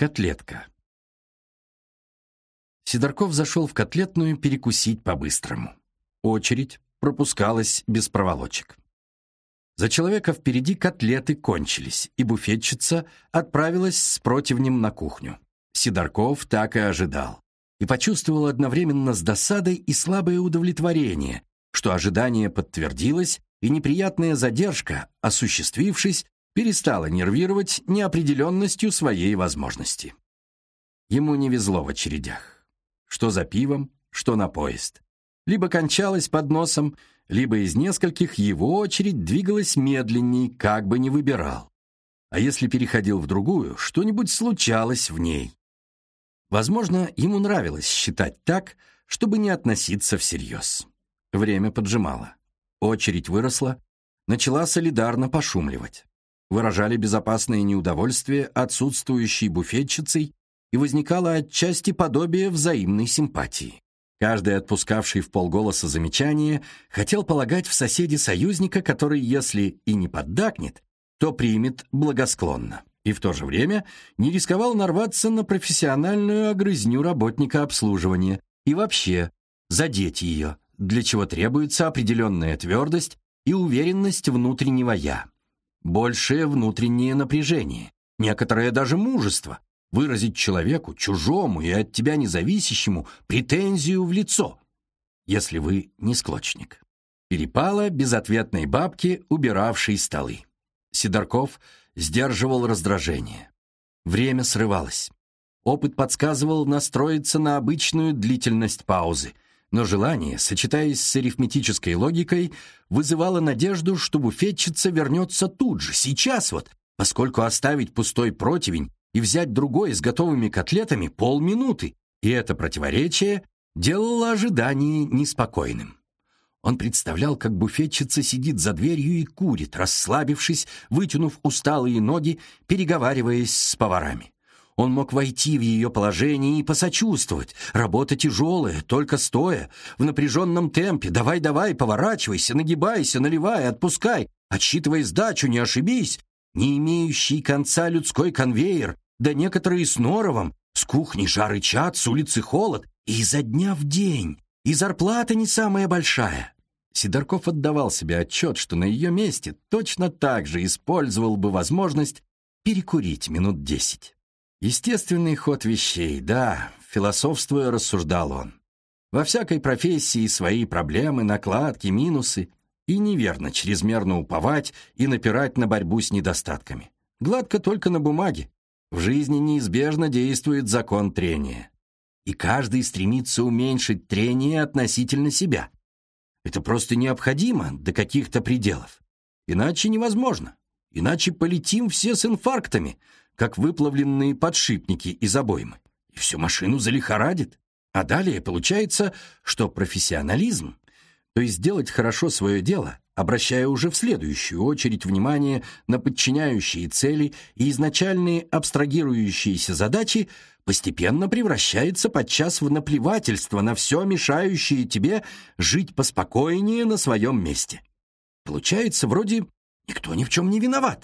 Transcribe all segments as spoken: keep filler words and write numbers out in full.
Котлетка. Сидорков зашел в котлетную перекусить по-быстрому. Очередь пропускалась без проволочек. За человека впереди котлеты кончились, и буфетчица отправилась с противнем на кухню. Сидорков так и ожидал. И почувствовал одновременно с досадой и слабое удовлетворение, что ожидание подтвердилось, и неприятная задержка, осуществившись, перестала нервировать неопределенностью своей возможности. Ему не везло в очередях. Что за пивом, что на поезд. Либо кончалась под носом, либо из нескольких его очередь двигалась медленней, как бы не выбирал. А если переходил в другую, что-нибудь случалось в ней. Возможно, ему нравилось считать так, чтобы не относиться всерьез. Время поджимало. Очередь выросла, начала солидарно пошумливать. Выражали безопасное неудовольствие отсутствующей буфетчицей, и возникало отчасти подобие взаимной симпатии. Каждый, отпускавший в полголоса замечание, хотел полагать в соседе союзника, который, если и не поддакнет, то примет благосклонно, и в то же время не рисковал нарваться на профессиональную огрызню работника обслуживания и вообще задеть ее, для чего требуется определенная твердость и уверенность внутреннего «я». Большее внутреннее напряжение, некоторое даже мужество, выразить человеку, чужому и от тебя независящему, претензию в лицо, если вы не склочник. Перепало безответной бабки, убиравшей столы. Сидорков сдерживал раздражение. Время срывалось. Опыт подсказывал настроиться на обычную длительность паузы, но желание, сочетаясь с арифметической логикой, вызывало надежду, что буфетчица вернется тут же, сейчас вот, поскольку оставить пустой противень и взять другой с готовыми котлетами полминуты, и это противоречие делало ожидание неспокойным. Он представлял, как буфетчица сидит за дверью и курит, расслабившись, вытянув усталые ноги, переговариваясь с поварами. Он мог войти в ее положение и посочувствовать. Работа тяжелая, только стоя, в напряженном темпе. Давай-давай, поворачивайся, нагибайся, наливай, отпускай, отсчитывай сдачу, не ошибись. Не имеющий конца людской конвейер, да некоторые с норовом, с кухни жар и чад, с улицы холод, и изо дня в день, и зарплата не самая большая. Сидорков отдавал себе отчет, что на ее месте точно так же использовал бы возможность перекурить минут десять. Естественный ход вещей, да, философствуя, рассуждал он. Во всякой профессии свои проблемы, накладки, минусы, и неверно чрезмерно уповать и напирать на борьбу с недостатками. Гладко только на бумаге. В жизни неизбежно действует закон трения. И каждый стремится уменьшить трение относительно себя. Это просто необходимо до каких-то пределов. Иначе невозможно. Иначе полетим все с инфарктами, как выплавленные подшипники из обоймы. И всю машину залихорадит. А далее получается, что профессионализм, то есть делать хорошо свое дело, обращая уже в следующую очередь внимание на подчиняющие цели и изначальные абстрагирующиеся задачи, постепенно превращается подчас в наплевательство на все мешающее тебе жить поспокойнее на своем месте. Получается, вроде никто ни в чем не виноват.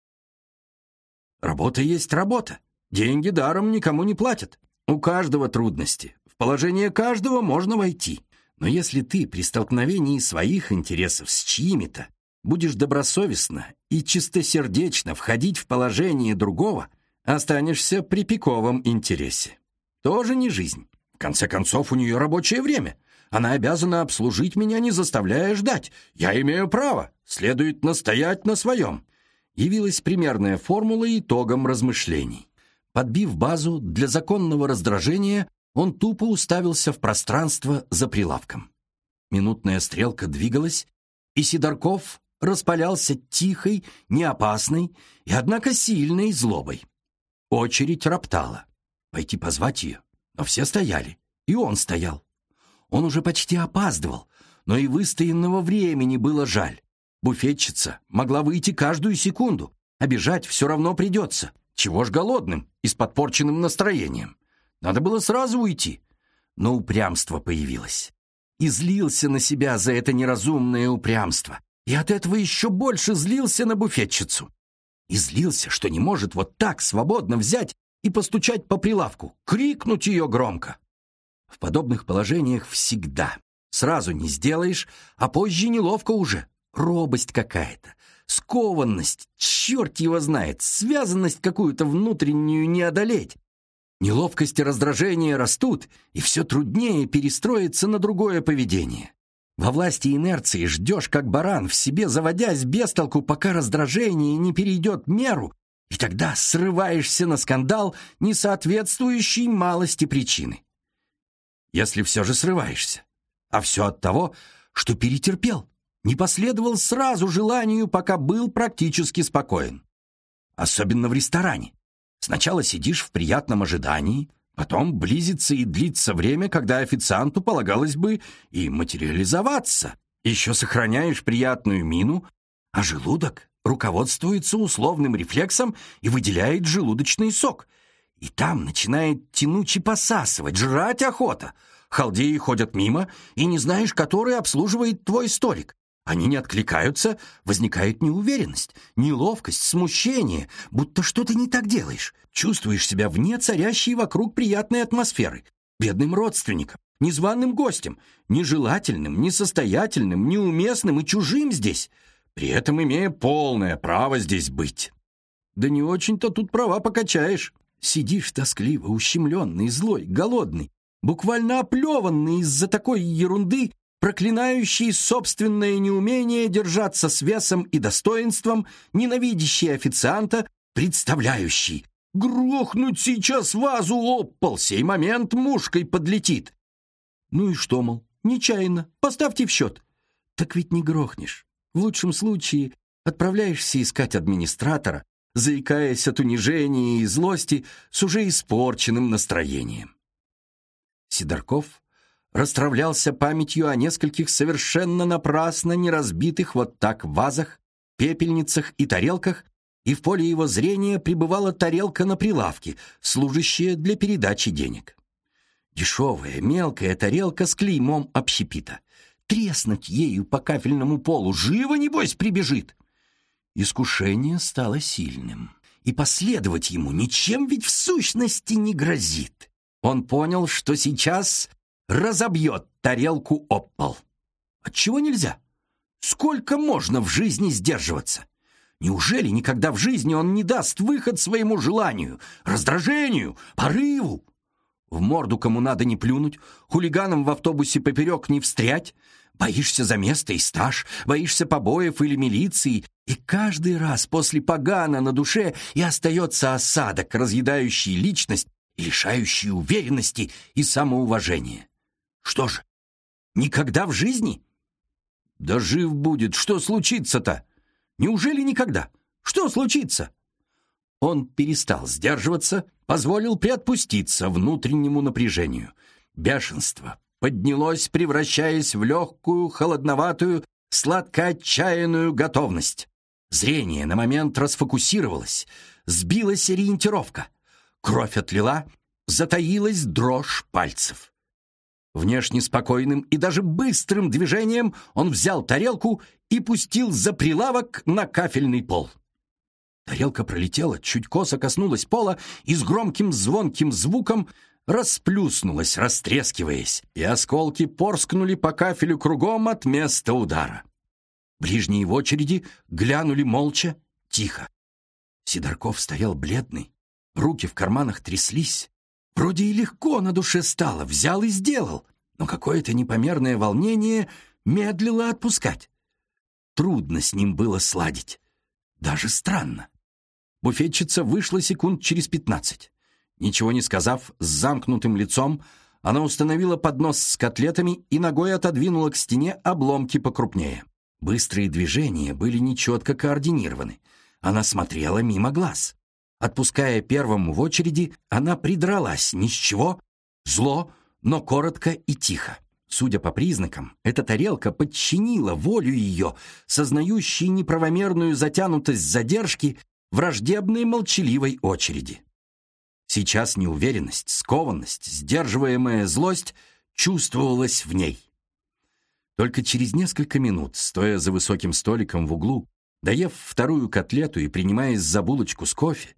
Работа есть работа. Деньги даром никому не платят. У каждого трудности. В положение каждого можно войти. Но если ты при столкновении своих интересов с чьими-то будешь добросовестно и чистосердечно входить в положение другого, останешься при пиковом интересе. Тоже не жизнь. В конце концов, у нее рабочее время. Она обязана обслужить меня, не заставляя ждать. Я имею право. Следует настоять на своем. Явилась примерная формула итогом размышлений. Подбив базу для законного раздражения, он тупо уставился в пространство за прилавком. Минутная стрелка двигалась, и Сидорков распалялся тихой, неопасной и, однако, сильной злобой. Очередь роптала. Пойти позвать ее, но все стояли, и он стоял. Он уже почти опаздывал, но и выстоянного времени было жаль. Буфетчица могла выйти каждую секунду, а бежать все равно придется. Чего ж голодным и с подпорченным настроением? Надо было сразу уйти. Но упрямство появилось. И злился на себя за это неразумное упрямство. И от этого еще больше злился на буфетчицу. И злился, что не может вот так свободно взять и постучать по прилавку, крикнуть ее громко. В подобных положениях всегда сразу не сделаешь, а позже неловко уже. Робость какая-то, скованность, черт его знает, связанность какую-то внутреннюю не одолеть. Неловкость и раздражение растут, и все труднее перестроиться на другое поведение. Во власти инерции ждешь, как баран, в себе заводясь без толку, пока раздражение не перейдет меру, и тогда срываешься на скандал, не соответствующий малости причины. Если все же срываешься, а все от того, что перетерпел, не последовал сразу желанию, пока был практически спокоен. Особенно в ресторане. Сначала сидишь в приятном ожидании, потом близится и длится время, когда официанту полагалось бы и материализоваться. Еще сохраняешь приятную мину, а желудок руководствуется условным рефлексом и выделяет желудочный сок. И там начинает тянуче посасывать, жрать охота. Халдеи ходят мимо, и не знаешь, который обслуживает твой столик. Они не откликаются, возникает неуверенность, неловкость, смущение, будто что-то не так делаешь. Чувствуешь себя вне царящей вокруг приятной атмосферы, бедным родственником, незваным гостем, нежелательным, несостоятельным, неуместным и чужим здесь, при этом имея полное право здесь быть. Да не очень-то тут права покачаешь. Сидишь тоскливо, ущемленный, злой, голодный, буквально оплеванный из-за такой ерунды, проклинающий собственное неумение держаться с весом и достоинством, ненавидящий официанта, представляющий: грохнуть сейчас вазу об пол, сей момент мушкой подлетит. Ну и что, мол, нечаянно, поставьте в счет. Так ведь не грохнешь. В лучшем случае отправляешься искать администратора, заикаясь от унижения и злости с уже испорченным настроением. Сидорков расстравлялся памятью о нескольких совершенно напрасно неразбитых вот так вазах, пепельницах и тарелках, и в поле его зрения пребывала тарелка на прилавке, служащая для передачи денег. Дешевая, мелкая тарелка с клеймом общепита. Треснуть ею по кафельному полу живо, небось, прибежит. Искушение стало сильным, и последовать ему ничем ведь в сущности не грозит. Он понял, что сейчас разобьет тарелку об пол. Отчего нельзя? Сколько можно в жизни сдерживаться? Неужели никогда в жизни он не даст выход своему желанию, раздражению, порыву? В морду кому надо не плюнуть, хулиганам в автобусе поперек не встрять, боишься за место и стаж, боишься побоев или милиции, и каждый раз после погана на душе и остается осадок, разъедающий личность и лишающий уверенности и самоуважения. Что же, никогда в жизни? Да жив будет, что случится-то? Неужели никогда? Что случится? Он перестал сдерживаться, позволил приотпуститься внутреннему напряжению. Бешенство поднялось, превращаясь в легкую, холодноватую, сладко-отчаянную готовность. Зрение на момент расфокусировалось, сбилась ориентировка. Кровь отлила, затаилась дрожь пальцев. Внешне спокойным и даже быстрым движением он взял тарелку и пустил за прилавок на кафельный пол. Тарелка пролетела, чуть косо коснулась пола и с громким звонким звуком расплюснулась, растрескиваясь, и осколки порскнули по кафелю кругом от места удара. Ближние в очереди глянули молча, тихо. Сидорков стоял бледный, руки в карманах тряслись. Вроде и легко на душе стало, взял и сделал, но какое-то непомерное волнение медлило отпускать. Трудно с ним было сладить. Даже странно. Буфетчица вышла секунд через пятнадцать. Ничего не сказав, с замкнутым лицом, она установила поднос с котлетами и ногой отодвинула к стене обломки покрупнее. Быстрые движения были нечетко координированы. Она смотрела мимо глаз. Отпуская первому в очереди, она придралась ни с чего, зло, но коротко и тихо. Судя по признакам, эта тарелка подчинила волю ее, сознающей неправомерную затянутость задержки, враждебной молчаливой очереди. Сейчас неуверенность, скованность, сдерживаемая злость чувствовалась в ней. Только через несколько минут, стоя за высоким столиком в углу, доев вторую котлету и принимаясь за булочку с кофе,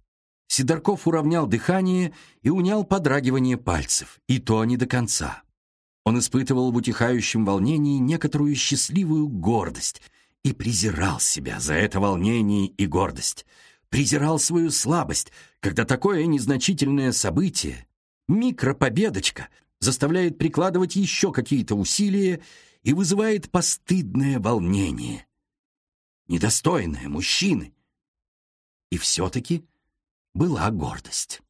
Сидорков уравнял дыхание и унял подрагивание пальцев, и то не до конца. Он испытывал в утихающем волнении некоторую счастливую гордость и презирал себя за это волнение и гордость. Презирал свою слабость, когда такое незначительное событие, микропобедочка, заставляет прикладывать еще какие-то усилия и вызывает постыдное волнение, недостойное мужчины. И все-таки была гордость.